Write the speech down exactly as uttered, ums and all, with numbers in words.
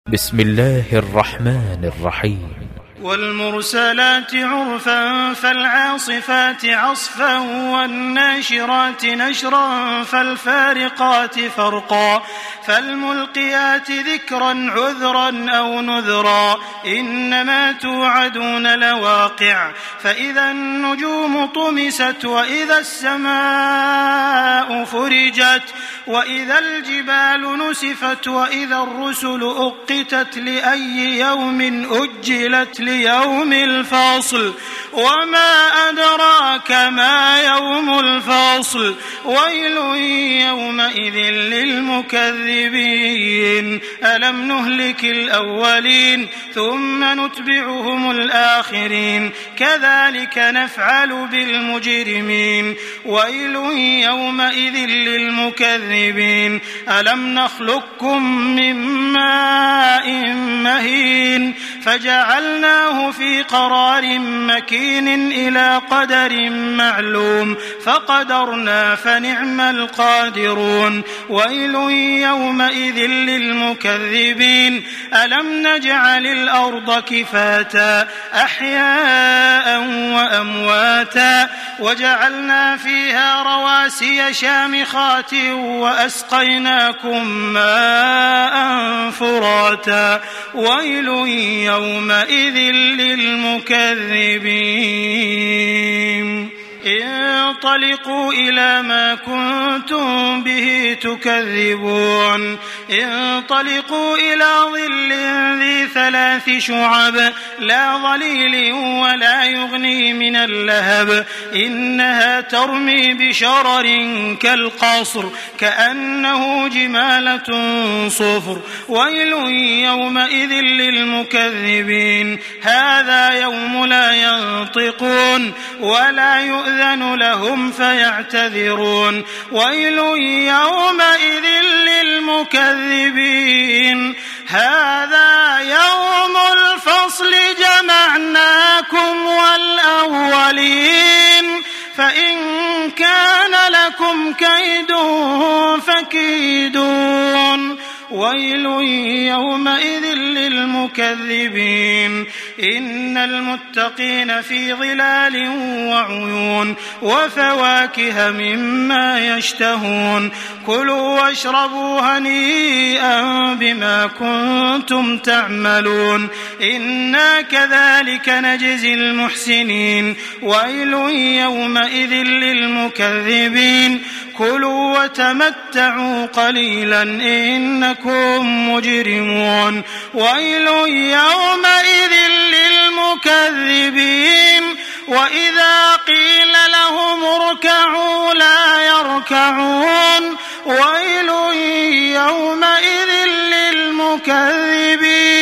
بسم الله الرحمن الرحيم. والمرسلات عرفا فالعاصفات عصفا والناشرات نشرا فالفارقات فرقا فالملقيات ذكرا عذرا أو نذرا إنما توعدون لواقع فإذا النجوم طمست وإذا السماء فرجت وإذا الجبال نسفت وإذا الرسل أقتت لأي يوم أجلت ليوم الفصل وما أدراك ما يوم الفصل ويل يومئذ للمكذبين ألم نهلك الأولين ثم نتبعهم الآخرين كذلك نفعل بالمجرمين ويل يومئذ للمكذبين ألم نخلقكم من ماء مهين فجعلناه في قرار مكين إلى قدر معلوم فقدرنا فنعم القادرون ويل يومئذ للمكذبين ألم نجعل الأرض كفاتا أحياء وأمواتا وجعلنا فيها رواسي شامخات وأسقيناكم ماء فراتا ويل يومئذ للمكذبين انطلقوا إلى ما كنتم به تكذبون انطلقوا إلى ظل ذي ثلاث شعب لا ظليل ولا يغني من اللهب إنها ترمي بشرر كالقصر كأنه جمالة صفر ويل يومئذ للمكذبين هذا يوم لا ينطقون ولا يؤذن يؤذن لهم فيعتذرون ويل يومئذ للمكذبين هذا يوم الفصل جمعناكم والأولين فإن كان لكم كيد فكيدون ويل يومئذ للمكذبين إن المتقين في ظلال وعيون وفواكه مما يشتهون كلوا واشربوا هنيئا بما كنتم تعملون إنا كذلك نجزي المحسنين ويل يومئذ للمكذبين كلوا وتمتعوا قليلا إنكم مجرمون ويل يومئذ للمكذبين وإذا قيل لهم اركعوا لا يركعون ويل يومئذ للمكذبين